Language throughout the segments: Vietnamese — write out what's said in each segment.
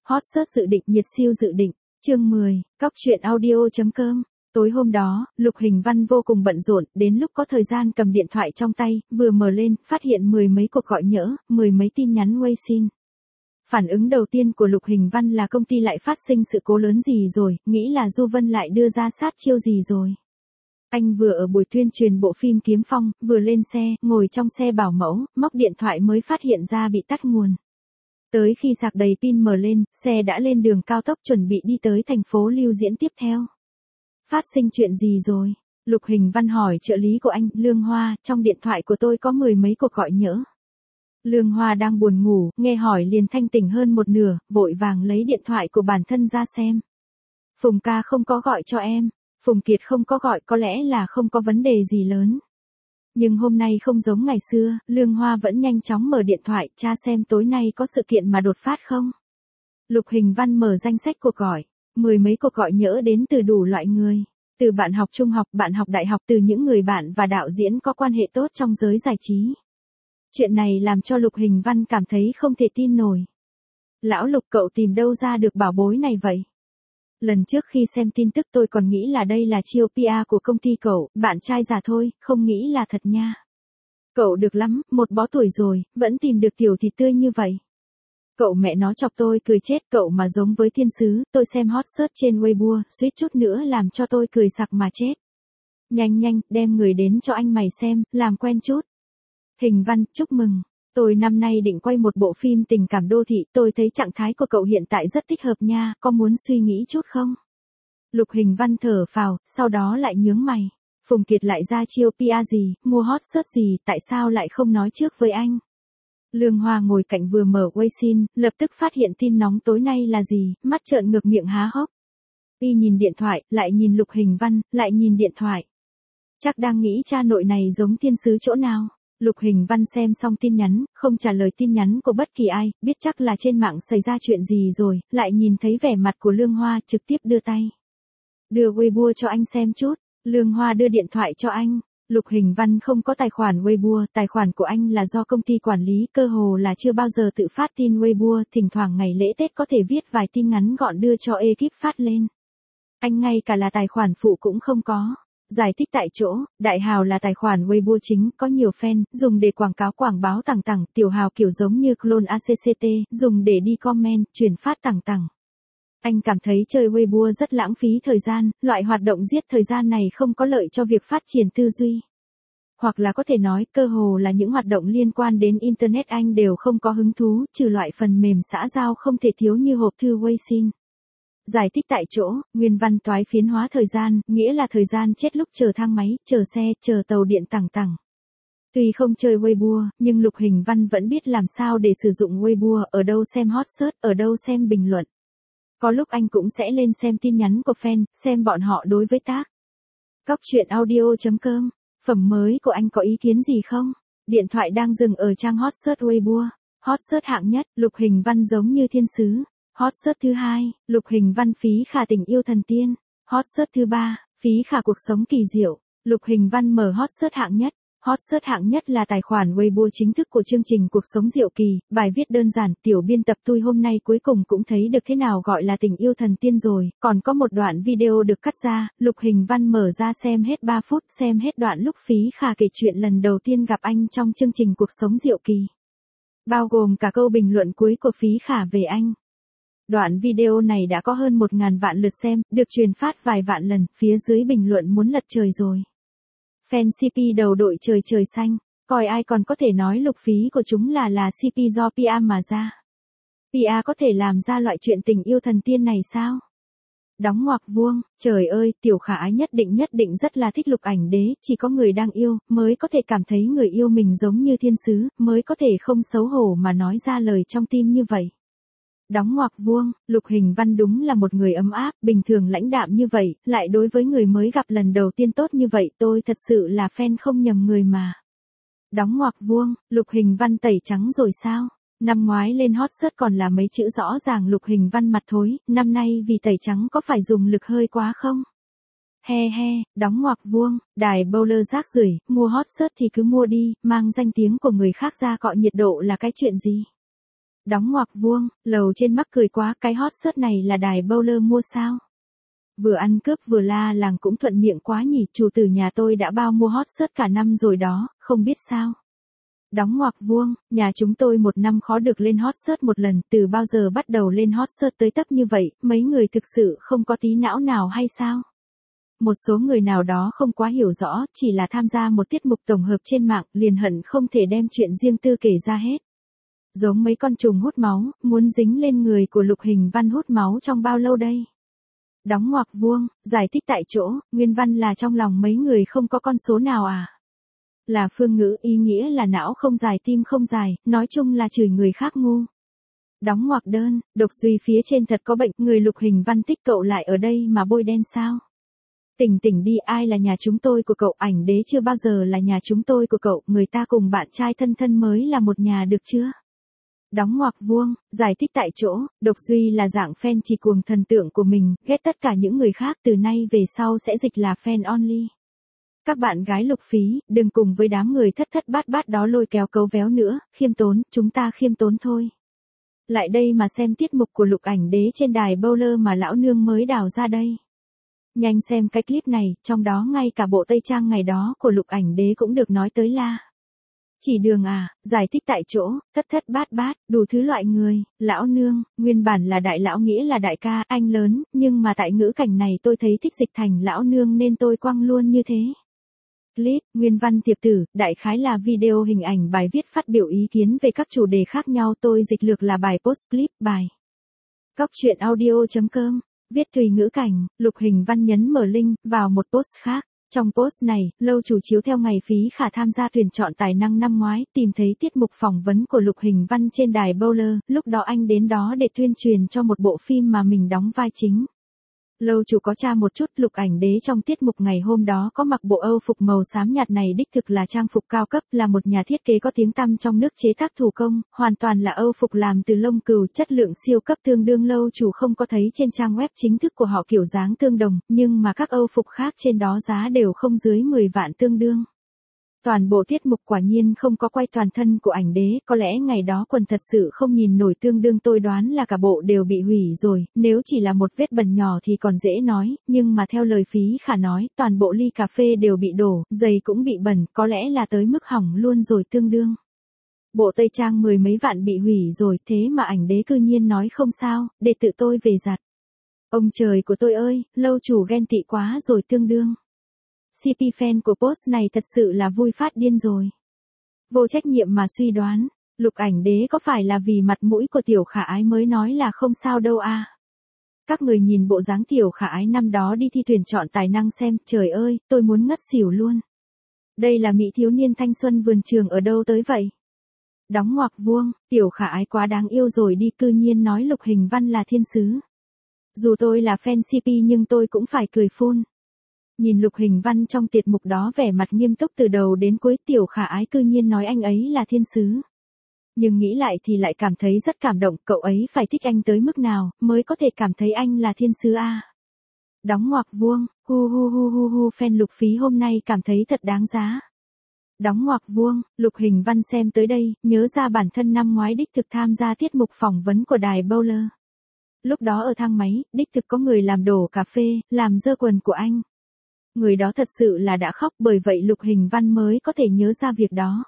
Hot search dự định nhiệt siêu dự định. Chương 10, Cóc truyện audio.com. Tối hôm đó, Lục Hình Văn vô cùng bận rộn, đến lúc có thời gian cầm điện thoại trong tay, vừa mở lên, phát hiện mười mấy cuộc gọi nhỡ, mười mấy tin nhắn WeChat. Phản ứng đầu tiên của Lục Hình Văn là công ty lại phát sinh sự cố lớn gì rồi, nghĩ là Du Vân lại đưa ra sát chiêu gì rồi. Anh vừa ở buổi tuyên truyền bộ phim Kiếm Phong, vừa lên xe, ngồi trong xe bảo mẫu, móc điện thoại mới phát hiện ra bị tắt nguồn. Tới khi sạc đầy pin mở lên, xe đã lên đường cao tốc chuẩn bị đi tới thành phố lưu diễn tiếp theo. Phát sinh chuyện gì rồi? Lục Hình Văn hỏi trợ lý của anh, Lương Hoa, trong điện thoại của tôi có mười mấy cuộc gọi nhỡ. Lương Hoa đang buồn ngủ, nghe hỏi liền thanh tỉnh hơn một nửa, vội vàng lấy điện thoại của bản thân ra xem. Phùng ca không có gọi cho em, Phùng Kiệt không có gọi, có lẽ là không có vấn đề gì lớn. Nhưng hôm nay không giống ngày xưa, Lương Hoa vẫn nhanh chóng mở điện thoại, tra xem tối nay có sự kiện mà đột phát không. Lục Hình Văn mở danh sách cuộc gọi, mười mấy cuộc gọi nhỡ đến từ đủ loại người. Từ bạn học trung học, bạn học đại học, từ những người bạn và đạo diễn có quan hệ tốt trong giới giải trí. Chuyện này làm cho Lục Hình Văn cảm thấy không thể tin nổi. Lão Lục, cậu tìm đâu ra được bảo bối này vậy? Lần trước khi xem tin tức tôi còn nghĩ là đây là chiêu PR của công ty cậu, bạn trai giả thôi, không nghĩ là thật nha. Cậu được lắm, một bó tuổi rồi, vẫn tìm được tiểu thịt tươi như vậy. Cậu mẹ nó chọc tôi cười chết, cậu mà giống với thiên sứ, tôi xem hot search trên Weibo, suýt chút nữa làm cho tôi cười sặc mà chết. Nhanh nhanh, đem người đến cho anh mày xem, làm quen chút. Hình Văn, chúc mừng. Tôi năm nay định quay một bộ phim tình cảm đô thị, tôi thấy trạng thái của cậu hiện tại rất thích hợp nha, có muốn suy nghĩ chút không? Lục Hình Văn thở phào, sau đó lại nhướng mày. Phùng Kiệt lại ra chiêu PR gì, mua hot search gì, tại sao lại không nói trước với anh? Lương Hoa ngồi cạnh vừa mở WeChat, lập tức phát hiện tin nóng tối nay là gì, mắt trợn ngược miệng há hốc. Y nhìn điện thoại, lại nhìn Lục Hình Văn, lại nhìn điện thoại. Chắc đang nghĩ cha nội này giống thiên sứ chỗ nào. Lục Hình Văn xem xong tin nhắn, không trả lời tin nhắn của bất kỳ ai, biết chắc là trên mạng xảy ra chuyện gì rồi, lại nhìn thấy vẻ mặt của Lương Hoa, trực tiếp đưa tay. Đưa Weibo cho anh xem chút. Lương Hoa đưa điện thoại cho anh. Lục Hình Văn không có tài khoản Weibo, tài khoản của anh là do công ty quản lý, cơ hồ là chưa bao giờ tự phát tin Weibo, thỉnh thoảng ngày lễ Tết có thể viết vài tin ngắn gọn đưa cho ekip phát lên. Anh ngay cả là tài khoản phụ cũng không có. Giải thích tại chỗ, Đại Hào là tài khoản Weibo chính, có nhiều fan, dùng để quảng báo tằng tằng, Tiểu Hào kiểu giống như clone ACCT, dùng để đi comment, truyền phát tằng tằng. Anh cảm thấy chơi Weibo rất lãng phí thời gian, loại hoạt động giết thời gian này không có lợi cho việc phát triển tư duy. Hoặc là có thể nói, cơ hồ là những hoạt động liên quan đến Internet anh đều không có hứng thú, trừ loại phần mềm xã giao không thể thiếu như hộp thư WeChat. Giải thích tại chỗ, nguyên văn toái phiến hóa thời gian, nghĩa là thời gian chết lúc chờ thang máy, chờ xe, chờ tàu điện tằng tằng. Tuy không chơi Weibo, nhưng Lục Hình Văn vẫn biết làm sao để sử dụng Weibo, ở đâu xem hot search, ở đâu xem bình luận. Có lúc anh cũng sẽ lên xem tin nhắn của fan, xem bọn họ đối với tác. Cóc truyện audio.com, phẩm mới của anh có ý kiến gì không? Điện thoại đang dừng ở trang hot search Weibo. Hot search hạng nhất, Lục Hình Văn giống như thiên sứ. Hot search thứ hai, Lục Hình Văn Phí Khả tình yêu thần tiên. Hot search thứ ba, Phí Khả cuộc sống kỳ diệu. Lục Hình Văn mở hot search hạng nhất. Hot search hạng nhất là tài khoản Weibo chính thức của chương trình Cuộc sống diệu kỳ, bài viết đơn giản, tiểu biên tập tôi hôm nay cuối cùng cũng thấy được thế nào gọi là tình yêu thần tiên rồi, còn có một đoạn video được cắt ra, Lục Hình Văn mở ra xem hết 3 phút, xem hết đoạn lúc Phí Khả kể chuyện lần đầu tiên gặp anh trong chương trình Cuộc sống diệu kỳ. Bao gồm cả câu bình luận cuối của Phí Khả về anh. Đoạn video này đã có hơn 1.000 vạn lượt xem, được truyền phát vài vạn lần, phía dưới bình luận muốn lật trời rồi. Fan CP đầu đội trời trời xanh, coi ai còn có thể nói Lục Phí của chúng là CP do PR mà ra. PR có thể làm ra loại chuyện tình yêu thần tiên này sao? Đóng ngoặc vuông, trời ơi, Tiểu Khả Ái nhất định rất là thích Lục Ảnh Đế, chỉ có người đang yêu, mới có thể cảm thấy người yêu mình giống như thiên sứ, mới có thể không xấu hổ mà nói ra lời trong tim như vậy. Đóng ngoặc vuông, Lục Hình Văn đúng là một người ấm áp, bình thường lãnh đạm như vậy, lại đối với người mới gặp lần đầu tiên tốt như vậy, tôi thật sự là fan không nhầm người mà. Đóng ngoặc vuông, Lục Hình Văn tẩy trắng rồi sao? Năm ngoái lên hot search còn là mấy chữ rõ ràng Lục Hình Văn mặt thối, năm nay vì tẩy trắng có phải dùng lực hơi quá không? He he, đóng ngoặc vuông, đài bowler rác rưởi, mua hot search thì cứ mua đi, mang danh tiếng của người khác ra cọ nhiệt độ là cái chuyện gì? Đóng ngoặc vuông, lầu trên mắc cười quá, cái hot search này là đài bowler mua sao? Vừa ăn cướp vừa la làng cũng thuận miệng quá nhỉ, chủ tử nhà tôi đã bao mua hot search cả năm rồi đó, không biết sao. Đóng ngoặc vuông, nhà chúng tôi một năm khó được lên hot search một lần, từ bao giờ bắt đầu lên hot search tới tấp như vậy, mấy người thực sự không có tí não nào hay sao? Một số người nào đó không quá hiểu rõ, chỉ là tham gia một tiết mục tổng hợp trên mạng, liền hận không thể đem chuyện riêng tư kể ra hết. Giống mấy con trùng hút máu, muốn dính lên người của Lục Hình Văn hút máu trong bao lâu đây? Đóng ngoặc vuông, giải thích tại chỗ, nguyên văn là trong lòng mấy người không có con số nào à? Là phương ngữ, ý nghĩa là não không dài tim không dài, nói chung là chửi người khác ngu. Đóng ngoặc đơn, độc duy phía trên thật có bệnh, người Lục Hình Văn tích cậu lại ở đây mà bôi đen sao? Tỉnh tỉnh đi, ai là nhà chúng tôi của cậu, ảnh đế chưa bao giờ là nhà chúng tôi của cậu, người ta cùng bạn trai thân thân mới là một nhà được chưa? Đóng ngoặc vuông, giải thích tại chỗ, độc duy là dạng fan chỉ cuồng thần tượng của mình, ghét tất cả những người khác, từ nay về sau sẽ dịch là fan only. Các bạn gái Lục Phí, đừng cùng với đám người thất thất bát bát đó lôi kéo cấu véo nữa, khiêm tốn, chúng ta khiêm tốn thôi. Lại đây mà xem tiết mục của Lục ảnh đế trên đài bowler mà lão nương mới đào ra đây. Nhanh xem cái clip này, trong đó ngay cả bộ tây trang ngày đó của Lục ảnh đế cũng được nói tới là. Chỉ đường à, giải thích tại chỗ, thất thất bát bát, đủ thứ loại người, lão nương, nguyên bản là đại lão nghĩa là đại ca, anh lớn, nhưng mà tại ngữ cảnh này tôi thấy thích dịch thành lão nương nên tôi quăng luôn như thế. Clip, nguyên văn tiệp tử, đại khái là video hình ảnh bài viết phát biểu ý kiến về các chủ đề khác nhau, tôi dịch lược là bài post clip, bài. Cóc truyện audio.com, viết tùy ngữ cảnh, Lục Hình Văn nhấn mở link, vào một post khác. Trong post này, lâu chủ chiếu theo ngày Phí Khả tham gia tuyển chọn tài năng năm ngoái, tìm thấy tiết mục phỏng vấn của Lục Hình Văn trên đài bowler, lúc đó anh đến đó để tuyên truyền cho một bộ phim mà mình đóng vai chính. Lâu chủ có tra một chút, Lục ảnh đế trong tiết mục ngày hôm đó có mặc bộ Âu phục màu xám nhạt này đích thực là trang phục cao cấp, là một nhà thiết kế có tiếng tăm trong nước chế tác thủ công, hoàn toàn là Âu phục làm từ lông cừu, chất lượng siêu cấp, tương đương lâu chủ không có thấy trên trang web chính thức của họ kiểu dáng tương đồng, nhưng mà các Âu phục khác trên đó giá đều không dưới 10 vạn tương đương. Toàn bộ tiết mục quả nhiên không có quay toàn thân của ảnh đế, có lẽ ngày đó quần thật sự không nhìn nổi, tương đương tôi đoán là cả bộ đều bị hủy rồi, nếu chỉ là một vết bẩn nhỏ thì còn dễ nói, nhưng mà theo lời Phí Khả nói, toàn bộ ly cà phê đều bị đổ, giày cũng bị bẩn, có lẽ là tới mức hỏng luôn rồi tương đương. Bộ tây trang 10 mấy vạn bị hủy rồi, thế mà ảnh đế cư nhiên nói không sao, để tự tôi về giặt. Ông trời của tôi ơi, lâu chủ ghen tị quá rồi tương đương. CP fan của post này thật sự là vui phát điên rồi. Vô trách nhiệm mà suy đoán, Lục ảnh đế có phải là vì mặt mũi của Tiểu Khả Ái mới nói là không sao đâu à? Các người nhìn bộ dáng Tiểu Khả Ái năm đó đi thi tuyển chọn tài năng xem, trời ơi, tôi muốn ngất xỉu luôn. Đây là mỹ thiếu niên thanh xuân vườn trường ở đâu tới vậy? Đóng ngoặc vuông, Tiểu Khả Ái quá đáng yêu rồi đi, cư nhiên nói Lục Hình Văn là thiên sứ. Dù tôi là fan CP nhưng tôi cũng phải cười phun. Nhìn Lục Hình Văn trong tiết mục đó vẻ mặt nghiêm túc từ đầu đến cuối, Tiểu Khả Ái cư nhiên nói anh ấy là thiên sứ. Nhưng nghĩ lại thì lại cảm thấy rất cảm động, cậu ấy phải thích anh tới mức nào, mới có thể cảm thấy anh là thiên sứ a? Đóng ngoặc vuông, hu hu hu hu hu, fan Lục Phí hôm nay cảm thấy thật đáng giá. Đóng ngoặc vuông, Lục Hình Văn xem tới đây, nhớ ra bản thân năm ngoái đích thực tham gia tiết mục phỏng vấn của đài bowler. Lúc đó ở thang máy, đích thực có người làm đổ cà phê, làm dơ quần của anh. Người đó thật sự là đã khóc, bởi vậy Lục Hình Văn mới có thể nhớ ra việc đó.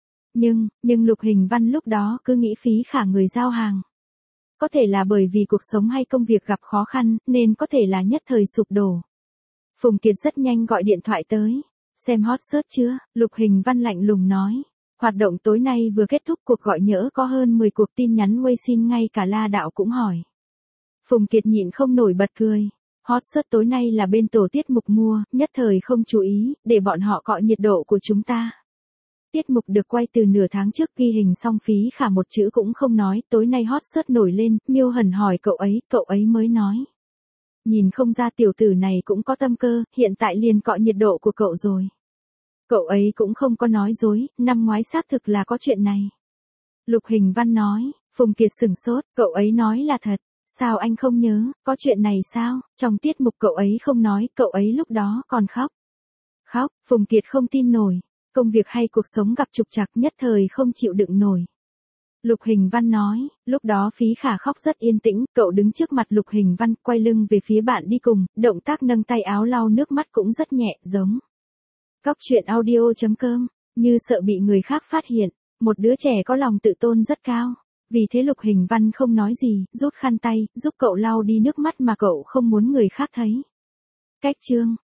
Nhưng Lục Hình Văn lúc đó cứ nghĩ Phí Khả người giao hàng. Có thể là bởi vì cuộc sống hay công việc gặp khó khăn, nên có thể là nhất thời sụp đổ. Phùng Kiệt rất nhanh gọi điện thoại tới. Xem hot search chưa? Lục Hình Văn lạnh lùng nói. Hoạt động tối nay vừa kết thúc, cuộc gọi nhỡ có hơn 10 cuộc tin nhắn WeChat, ngay cả La Đạo cũng hỏi. Phùng Kiệt nhịn không nổi bật cười. Hot search tối nay là bên tổ tiết mục mua, nhất thời không chú ý, để bọn họ cọ nhiệt độ của chúng ta. Tiết mục được quay từ nửa tháng trước, ghi hình xong Phí Khả một chữ cũng không nói, tối nay hot search nổi lên, Miêu Hần hỏi cậu ấy mới nói. Nhìn không ra tiểu tử này cũng có tâm cơ, hiện tại liền cọ nhiệt độ của cậu rồi. Cậu ấy cũng không có nói dối, năm ngoái xác thực là có chuyện này. Lục Hình Văn nói, Phùng Kiệt sửng sốt, cậu ấy nói là thật. Sao anh không nhớ, có chuyện này sao? Trong tiết mục cậu ấy không nói, cậu ấy lúc đó còn khóc. Khóc, Phùng Kiệt không tin nổi. Công việc hay cuộc sống gặp trục trặc, nhất thời không chịu đựng nổi. Lục Hình Văn nói, lúc đó Phí Khả khóc rất yên tĩnh, cậu đứng trước mặt Lục Hình Văn, quay lưng về phía bạn đi cùng, động tác nâng tay áo lau nước mắt cũng rất nhẹ, giống. Cóc truyện audio.com, như sợ bị người khác phát hiện, một đứa trẻ có lòng tự tôn rất cao. Vì thế Lục Hình Văn không nói gì, rút khăn tay, giúp cậu lau đi nước mắt mà cậu không muốn người khác thấy. Cách chương